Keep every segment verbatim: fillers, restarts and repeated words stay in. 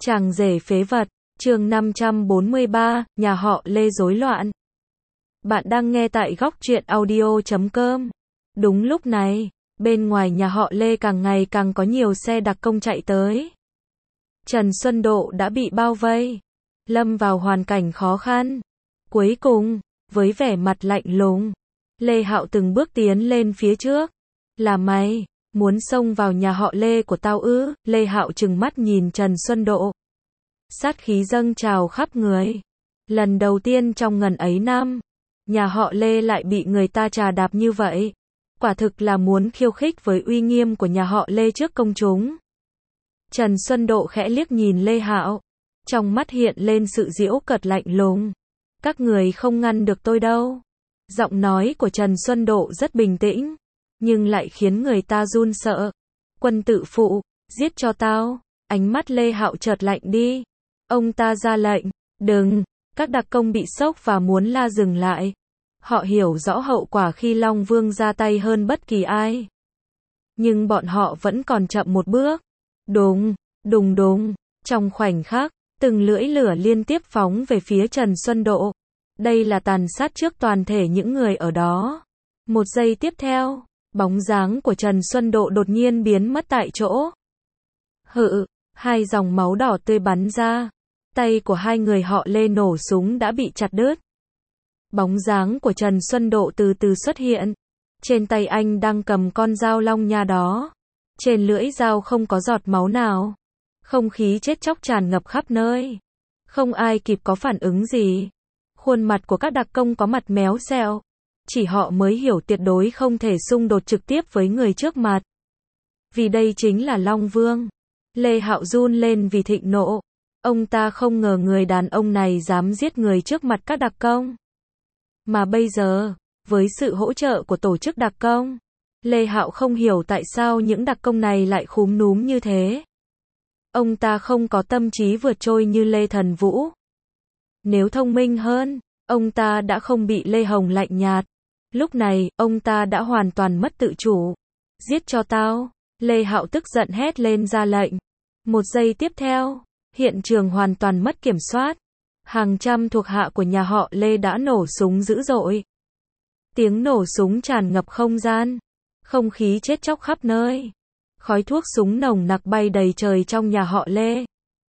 Chàng rể phế vật, chương năm trăm bốn mươi ba, nhà họ Lê rối loạn. Bạn đang nghe tại góc truyện audio chấm com. Đúng lúc này, bên ngoài nhà họ Lê càng ngày càng có nhiều xe đặc công chạy tới. Trần Xuân Độ đã bị bao vây, lâm vào hoàn cảnh khó khăn. Cuối cùng, với vẻ mặt lạnh lùng, Lê Hạo từng bước tiến lên phía trước. Là mày, muốn xông vào nhà họ Lê của tao ư? Lê Hạo trừng mắt nhìn Trần Xuân Độ. Sát khí dâng trào khắp người. Lần đầu tiên trong ngần ấy năm, nhà họ Lê lại bị người ta trà đạp như vậy. Quả thực là muốn khiêu khích với uy nghiêm của nhà họ Lê trước công chúng. Trần Xuân Độ khẽ liếc nhìn Lê Hạo, trong mắt hiện lên sự giễu cợt lạnh lùng. Các người không ngăn được tôi đâu. Giọng nói của Trần Xuân Độ rất bình tĩnh, nhưng lại khiến người ta run sợ. Quân tự phụ, giết cho tao. Ánh mắt Lê Hạo chợt lạnh đi. Ông ta ra lệnh, đừng. Các đặc công bị sốc và muốn la dừng lại. Họ hiểu rõ hậu quả khi Long Vương ra tay hơn bất kỳ ai. Nhưng bọn họ vẫn còn chậm một bước. Đùng, đùng đùng. Trong khoảnh khắc, từng lưỡi lửa liên tiếp phóng về phía Trần Xuân Độ. Đây là tàn sát trước toàn thể những người ở đó. Một giây tiếp theo, bóng dáng của Trần Xuân Độ đột nhiên biến mất tại chỗ. Hự, hai dòng máu đỏ tươi bắn ra. Tay của hai người họ Lê nổ súng đã bị chặt đứt. Bóng dáng của Trần Xuân Độ từ từ xuất hiện. Trên tay anh đang cầm con dao long nha đó. Trên lưỡi dao không có giọt máu nào. Không khí chết chóc tràn ngập khắp nơi. Không ai kịp có phản ứng gì. Khuôn mặt của các đặc công có mặt méo xẹo. Chỉ họ mới hiểu tuyệt đối không thể xung đột trực tiếp với người trước mặt. Vì đây chính là Long Vương. Lê Hạo run lên vì thịnh nộ. Ông ta không ngờ người đàn ông này dám giết người trước mặt các đặc công. Mà bây giờ, với sự hỗ trợ của tổ chức đặc công, Lê Hạo không hiểu tại sao những đặc công này lại khúm núm như thế. Ông ta không có tâm trí vượt trội như Lê Thần Vũ. Nếu thông minh hơn, ông ta đã không bị Lê Hồng lạnh nhạt. Lúc này, ông ta đã hoàn toàn mất tự chủ. Giết cho tao. Lê Hạo tức giận hét lên ra lệnh. Một giây tiếp theo, hiện trường hoàn toàn mất kiểm soát. Hàng trăm thuộc hạ của nhà họ Lê đã nổ súng dữ dội. Tiếng nổ súng tràn ngập không gian. Không khí chết chóc khắp nơi. Khói thuốc súng nồng nặc bay đầy trời trong nhà họ Lê.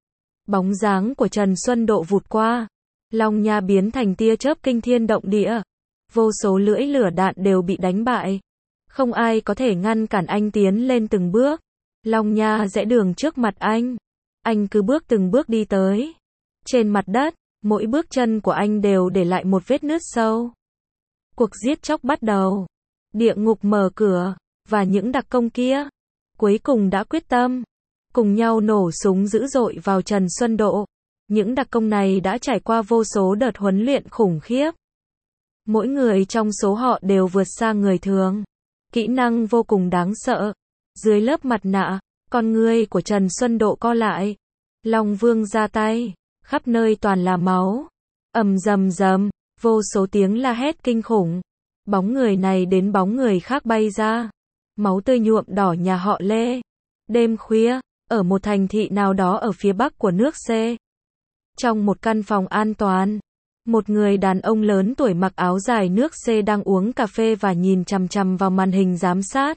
Bóng dáng của Trần Xuân Độ vụt qua. Long nha biến thành tia chớp kinh thiên động địa. Vô số lưỡi lửa đạn đều bị đánh bại. Không ai có thể ngăn cản anh tiến lên từng bước. Long nha rẽ đường trước mặt anh. Anh cứ bước từng bước đi tới. Trên mặt đất, mỗi bước chân của anh đều để lại một vết nứt sâu. Cuộc giết chóc bắt đầu. Địa ngục mở cửa, và những đặc công kia, cuối cùng đã quyết tâm. Cùng nhau nổ súng dữ dội vào Trần Xuân Độ. Những đặc công này đã trải qua vô số đợt huấn luyện khủng khiếp. Mỗi người trong số họ đều vượt xa người thường. Kỹ năng vô cùng đáng sợ. Dưới lớp mặt nạ, con ngươi của Trần Xuân Độ co lại. Long Vương ra tay, khắp nơi toàn là máu. Ầm rầm rầm, vô số tiếng la hét kinh khủng. Bóng người này đến bóng người khác bay ra. Máu tươi nhuộm đỏ nhà họ Lê. Đêm khuya, ở một thành thị nào đó ở phía bắc của nước C. Trong một căn phòng an toàn, một người đàn ông lớn tuổi mặc áo dài nước C đang uống cà phê và nhìn chằm chằm vào màn hình giám sát.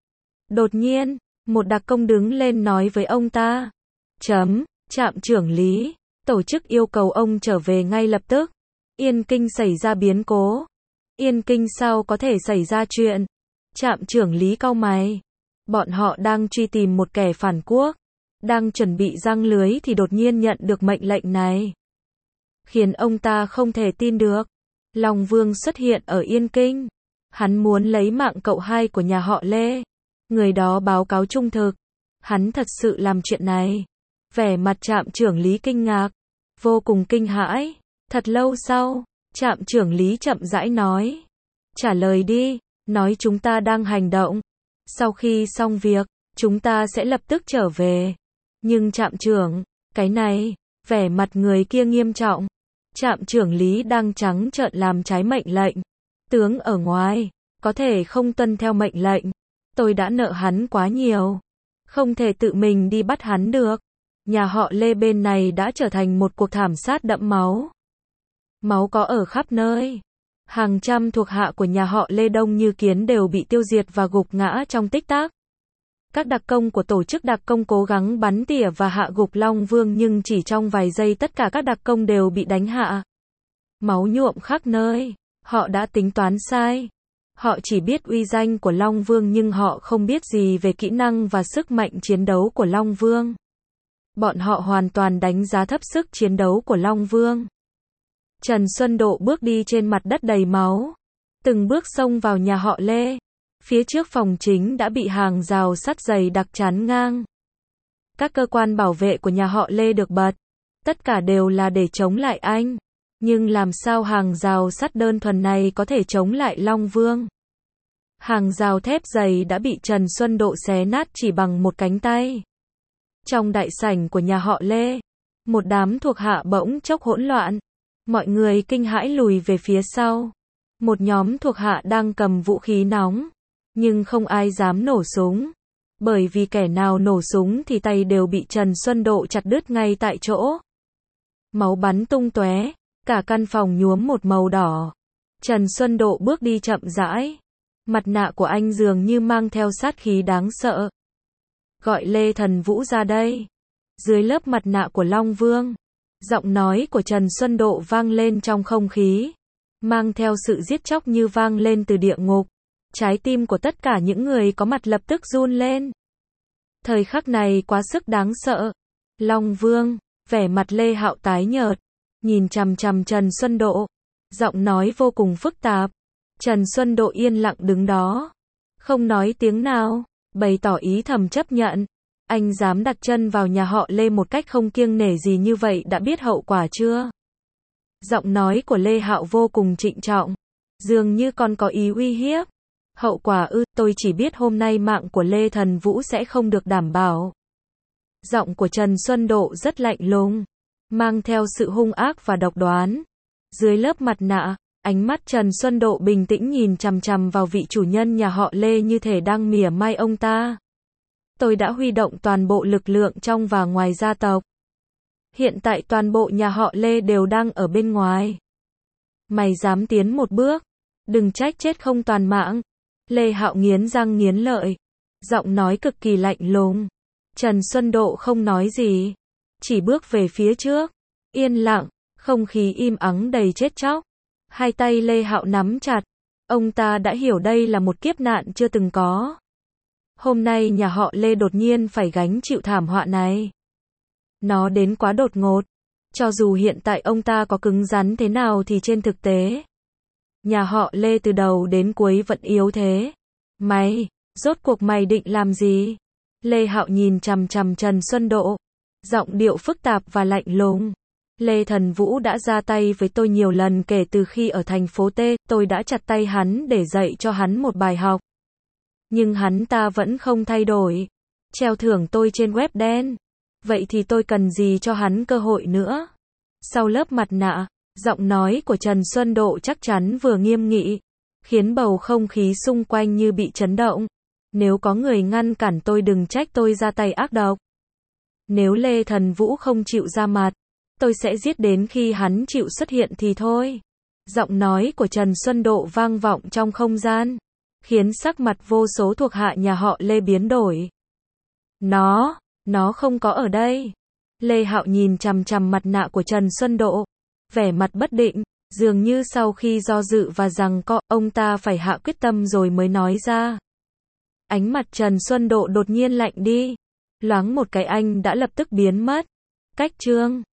Đột nhiên, một đặc công đứng lên nói với ông ta. Chấm, trạm trưởng Lý, tổ chức yêu cầu ông trở về ngay lập tức. Yên Kinh xảy ra biến cố. Yên Kinh sao có thể xảy ra chuyện? Trạm trưởng Lý cau mày. Bọn họ đang truy tìm một kẻ phản quốc. Đang chuẩn bị giăng lưới thì đột nhiên nhận được mệnh lệnh này. Khiến ông ta không thể tin được. Long Vương xuất hiện ở Yên Kinh. Hắn muốn lấy mạng cậu hai của nhà họ Lê. Người đó báo cáo trung thực. Hắn thật sự làm chuyện này. Vẻ mặt trạm trưởng Lý kinh ngạc. Vô cùng kinh hãi. Thật lâu sau, trạm trưởng Lý chậm rãi nói. Trả lời đi, nói chúng ta đang hành động. Sau khi xong việc, chúng ta sẽ lập tức trở về. Nhưng trạm trưởng, cái này, vẻ mặt người kia nghiêm trọng. Trạm trưởng Lý đang trắng trợn làm trái mệnh lệnh. Tướng ở ngoài, có thể không tuân theo mệnh lệnh. Tôi đã nợ hắn quá nhiều. Không thể tự mình đi bắt hắn được. nhà họ Lê bên này đã trở thành một cuộc thảm sát đẫm máu. Máu có ở khắp nơi. Hàng trăm thuộc hạ của nhà họ Lê đông như kiến đều bị tiêu diệt và gục ngã trong tích tắc. Các đặc công của tổ chức đặc công cố gắng bắn tỉa và hạ gục Long Vương nhưng chỉ trong vài giây tất cả các đặc công đều bị đánh hạ. Máu nhuộm khắp nơi. Họ đã tính toán sai. Họ chỉ biết uy danh của Long Vương nhưng họ không biết gì về kỹ năng và sức mạnh chiến đấu của Long Vương. Bọn họ hoàn toàn đánh giá thấp sức chiến đấu của Long Vương. Trần Xuân Độ bước đi trên mặt đất đầy máu. Từng bước xông vào nhà họ Lê. Phía trước phòng chính đã bị hàng rào sắt dày đặc chắn ngang. Các cơ quan bảo vệ của nhà họ Lê được bật. Tất cả đều là để chống lại anh. Nhưng làm sao hàng rào sắt đơn thuần này có thể chống lại Long Vương? Hàng rào thép dày đã bị Trần Xuân Độ xé nát chỉ bằng một cánh tay. Trong đại sảnh của nhà họ Lê, một đám thuộc hạ bỗng chốc hỗn loạn. Mọi người kinh hãi lùi về phía sau. Một nhóm thuộc hạ đang cầm vũ khí nóng. Nhưng không ai dám nổ súng. Bởi vì kẻ nào nổ súng thì tay đều bị Trần Xuân Độ chặt đứt ngay tại chỗ. Máu bắn tung tóe. Cả căn phòng nhuốm một màu đỏ. Trần Xuân Độ bước đi chậm rãi. Mặt nạ của anh dường như mang theo sát khí đáng sợ. Gọi Lê Thần Vũ ra đây. Dưới lớp mặt nạ của Long Vương, giọng nói của Trần Xuân Độ vang lên trong không khí. Mang theo sự giết chóc như vang lên từ địa ngục. Trái tim của tất cả những người có mặt lập tức run lên. Thời khắc này quá sức đáng sợ. Long Vương, vẻ mặt Lê Hạo tái nhợt. Nhìn chằm chằm Trần Xuân Độ. Giọng nói vô cùng phức tạp. Trần Xuân Độ yên lặng đứng đó. Không nói tiếng nào. Bày tỏ ý thầm chấp nhận. Anh dám đặt chân vào nhà họ Lê một cách không kiêng nể gì như vậy đã biết hậu quả chưa? Giọng nói của Lê Hạo vô cùng trịnh trọng. Dường như còn có ý uy hiếp. Hậu quả ư, tôi chỉ biết hôm nay mạng của Lê Thần Vũ sẽ không được đảm bảo. Giọng của Trần Xuân Độ rất lạnh lùng. Mang theo sự hung ác và độc đoán. Dưới lớp mặt nạ, ánh mắt Trần Xuân Độ bình tĩnh nhìn chằm chằm vào vị chủ nhân nhà họ Lê như thể đang mỉa mai ông ta. Tôi đã huy động toàn bộ lực lượng trong và ngoài gia tộc. Hiện tại toàn bộ nhà họ Lê đều đang ở bên ngoài. Mày dám tiến một bước, đừng trách chết không toàn mạng. Lê Hạo nghiến răng nghiến lợi. Giọng nói cực kỳ lạnh lùng. Trần Xuân Độ không nói gì. Chỉ bước về phía trước. Yên lặng, không khí im ắng đầy chết chóc. Hai tay Lê Hạo nắm chặt. Ông ta đã hiểu đây là một kiếp nạn chưa từng có. Hôm nay nhà họ Lê đột nhiên phải gánh chịu thảm họa này. Nó đến quá đột ngột. Cho dù hiện tại ông ta có cứng rắn thế nào thì trên thực tế, nhà họ Lê từ đầu đến cuối vẫn yếu thế. Mày, rốt cuộc mày định làm gì? Lê Hạo nhìn chằm chằm Trần Xuân Độ. Giọng điệu phức tạp và lạnh lùng. Lê Thần Vũ đã ra tay với tôi nhiều lần kể từ khi ở thành phố T, tôi đã chặt tay hắn để dạy cho hắn một bài học. Nhưng hắn ta vẫn không thay đổi. Treo thưởng tôi trên web đen. Vậy thì tôi cần gì cho hắn cơ hội nữa? Sau lớp mặt nạ, giọng nói của Trần Xuân Độ chắc chắn vừa nghiêm nghị, khiến bầu không khí xung quanh như bị chấn động. Nếu có người ngăn cản tôi đừng trách tôi ra tay ác độc. Nếu Lê Thần Vũ không chịu ra mặt, tôi sẽ giết đến khi hắn chịu xuất hiện thì thôi. Giọng nói của Trần Xuân Độ vang vọng trong không gian, khiến sắc mặt vô số thuộc hạ nhà họ Lê biến đổi. Nó, nó không có ở đây. Lê Hạo nhìn chằm chằm mặt nạ của Trần Xuân Độ, vẻ mặt bất định, dường như sau khi do dự và giằng co, ông ta phải hạ quyết tâm rồi mới nói ra. Ánh mặt Trần Xuân Độ đột nhiên lạnh đi. Loáng một cái anh đã lập tức biến mất. Cách chương